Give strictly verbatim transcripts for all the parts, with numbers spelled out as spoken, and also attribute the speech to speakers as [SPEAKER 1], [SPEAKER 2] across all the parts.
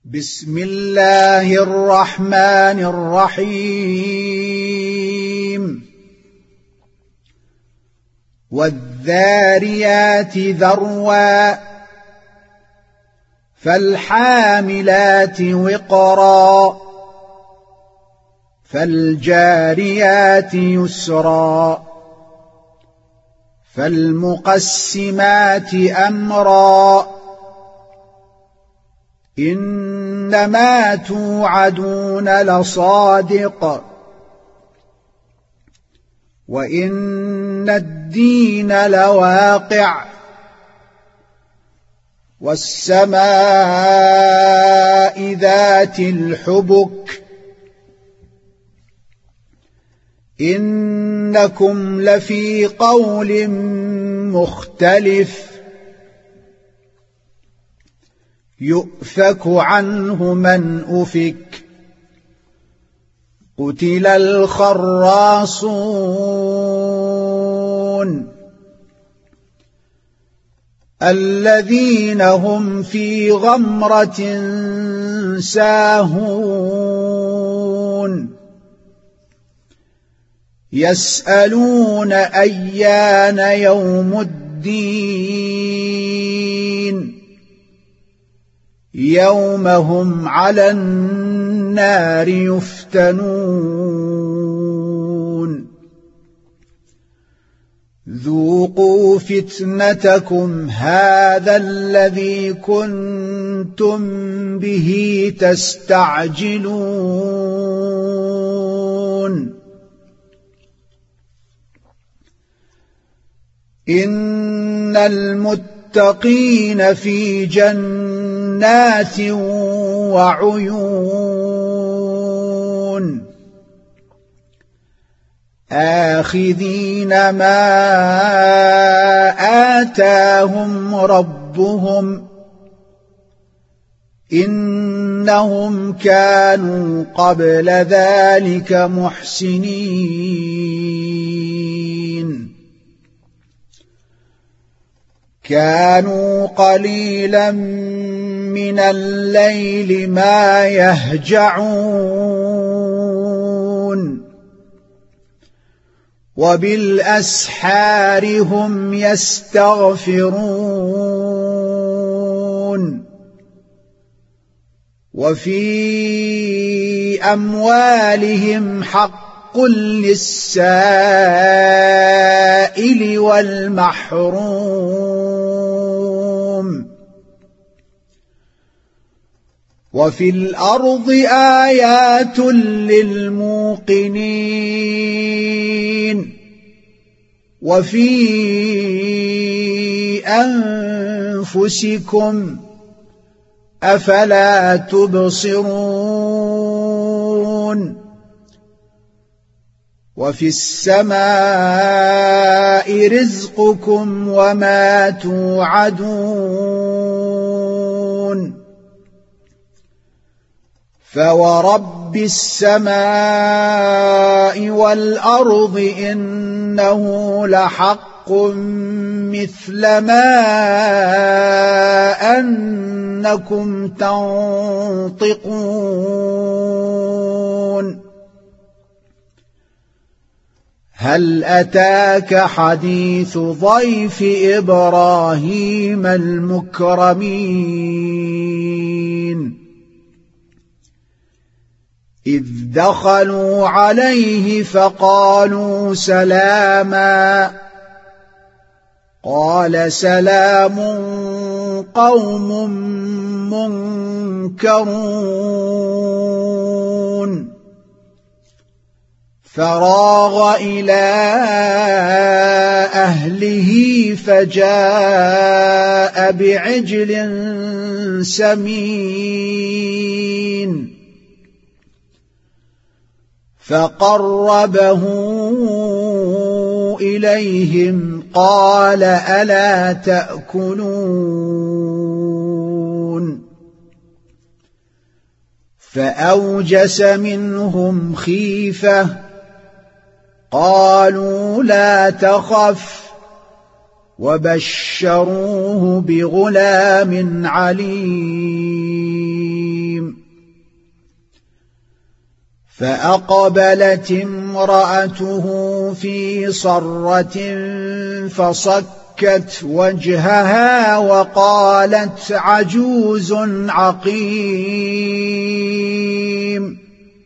[SPEAKER 1] بسم الله الرحمن الرحيم والذاريات ذروا فالحاملات وقرا فالجاريات يسرا فالمقسمات أمرا إنما توعدون لصادق وإن الدين لواقع والسماء ذات الحبك إنكم لفي قول مختلف يؤفك عنه من أفك قتل الخراصون الذين هم في غمرة ساهون يسألون أيان يوم الدين يوم هم على النار يفتنون ذوقوا فتنتكم هذا الذي كنتم به تستعجلون إن المتقين في جنات وعيون آخذين ما آتاهم ربهم إنهم كانوا قبل ذلك محسنين كانوا قليلا من الليل ما يهجعون وبالأسحار هم يستغفرون وفي أموالهم حق للسائل والمحروم وفي الأرض آيات للموقنين وفي أنفسكم أفلا تبصرون وفي السماء رزقكم وما توعدون فورب السماء والأرض إنه لحق مثل ما أنكم تنطقون هل أتاك حديث ضيف إبراهيم المكرمين إذ دخلوا عليه فقالوا سلاما قال سلام قوم منكرون فراغ إلى أهله فجاء بعجل سمين فقربه إليهم قال ألا تأكلون فأوجس منهم خيفة قالوا لا تخف وبشروه بغلام عليم فأقبلت امرأته في صرة فصكت وجهها وقالت عجوز عقيم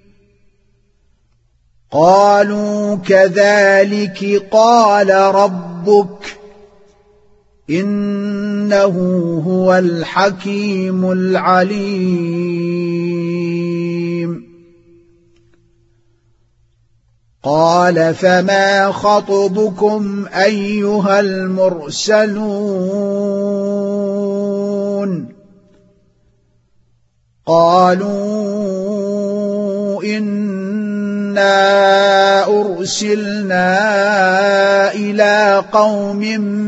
[SPEAKER 1] قالوا كذلك قال ربك إنه هو الحكيم العليم قال فما خطبكم أيها المرسلون قالوا إنا أرسلنا إلى قوم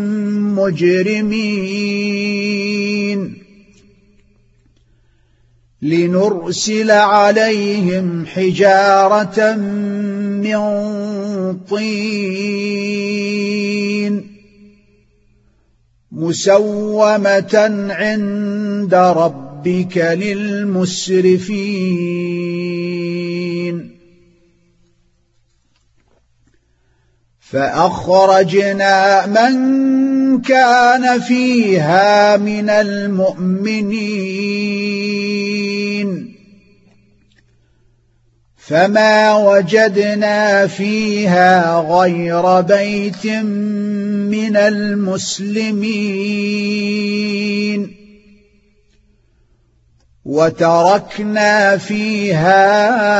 [SPEAKER 1] مجرمين لنرسل عليهم حجارة من طين مسومة عند ربك للمسرفين فأخرجنا من كان فيها من المؤمنين فما وجدنا فيها غير بيت من المسلمين وتركنا فيها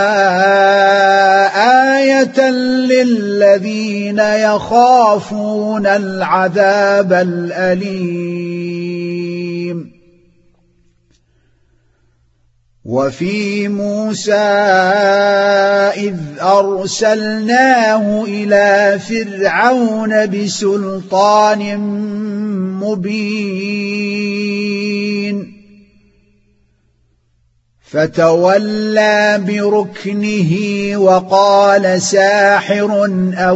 [SPEAKER 1] آية للذين يخافون العذاب الأليم وفي موسى إذ أرسلناه إلى فرعون بسلطان مبين فتولى بركنه وقال ساحر أو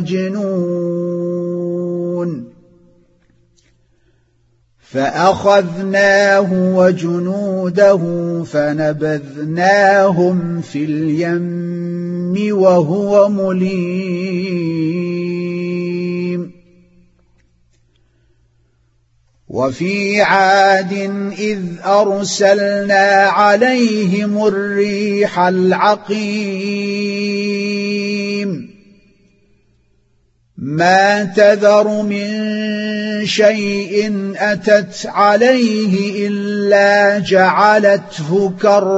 [SPEAKER 1] مجنون فأخذناه وجنوده فنبذناهم في اليم وهو مليم وفي عاد إذ أرسلنا عليهم الريح العقيم ما تذر من شيء أتت عليه إلا جعلته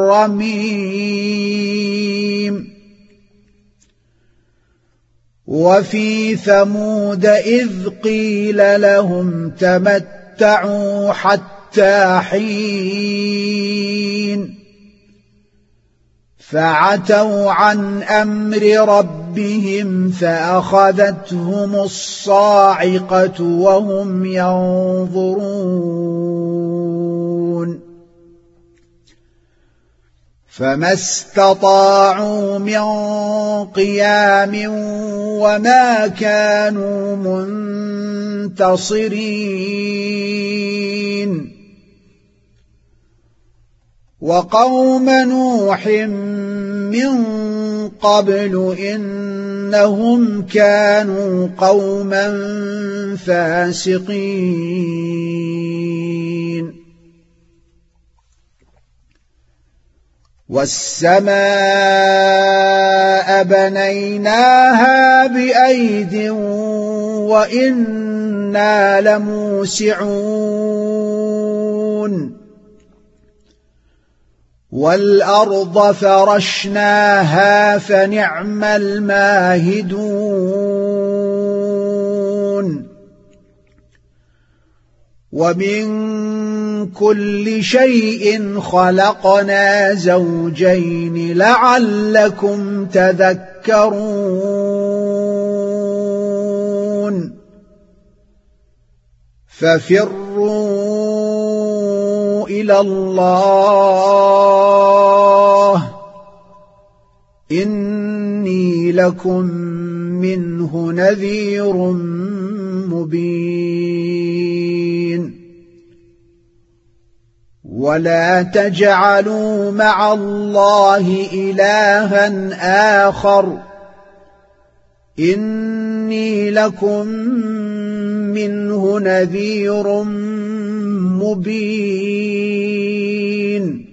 [SPEAKER 1] كالرميم وفي ثمود إذ قيل لهم تمتعوا حتى حين فعتوا عن أمر ربهم فأخذتهم الصاعقة وهم ينظرون فما استطاعوا من قيام وما كانوا منتصرين وقوم نوح من قبل إنهم كانوا قوما فاسقين والسماء بنيناها بأيد وإنا لموسعون والأرض فرشناها فنعم الماهدون ومن كل شيء خلقنا زوجين لعلكم تذكرون ففروا إلى الله إني لكم منه نذير مبين ولا تجعلوا مع الله إلها آخر إني لكم منه نذير مبين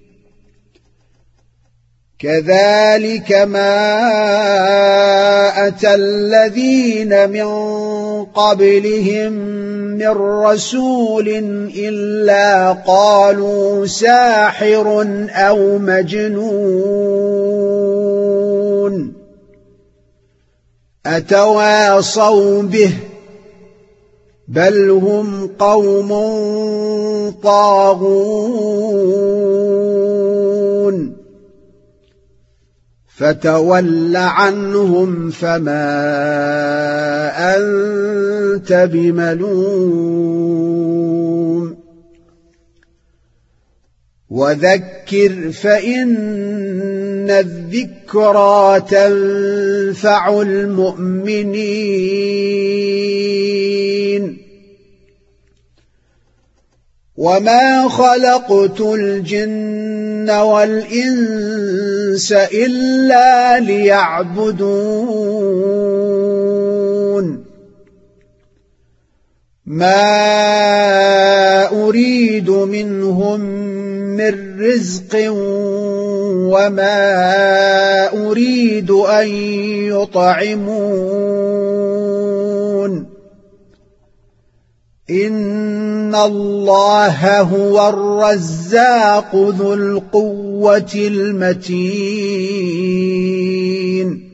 [SPEAKER 1] كذلك ما أتى الذين من قبلهم من رسول إلا قالوا ساحر أو مجنون أتواصوا به بل هم قوم طاغون فتول عنهم فما أنت بملوم وذكر فإن الذكرى تنفع المؤمنين وما خلقت الجن والإنس إلا ليعبدون ما أريد منهم من رزق وما أريد أن يطعمون إن الله هو الرزاق ذو القوة المتين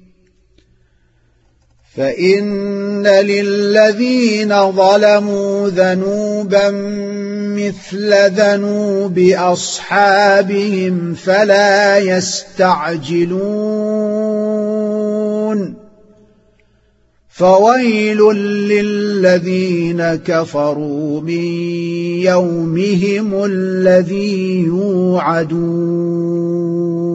[SPEAKER 1] فإن للذين ظلموا ذنوبا مثل ذنوب أصحابهم فلا يستعجلون فويل للذين كفروا من يومهم الذي يوعدون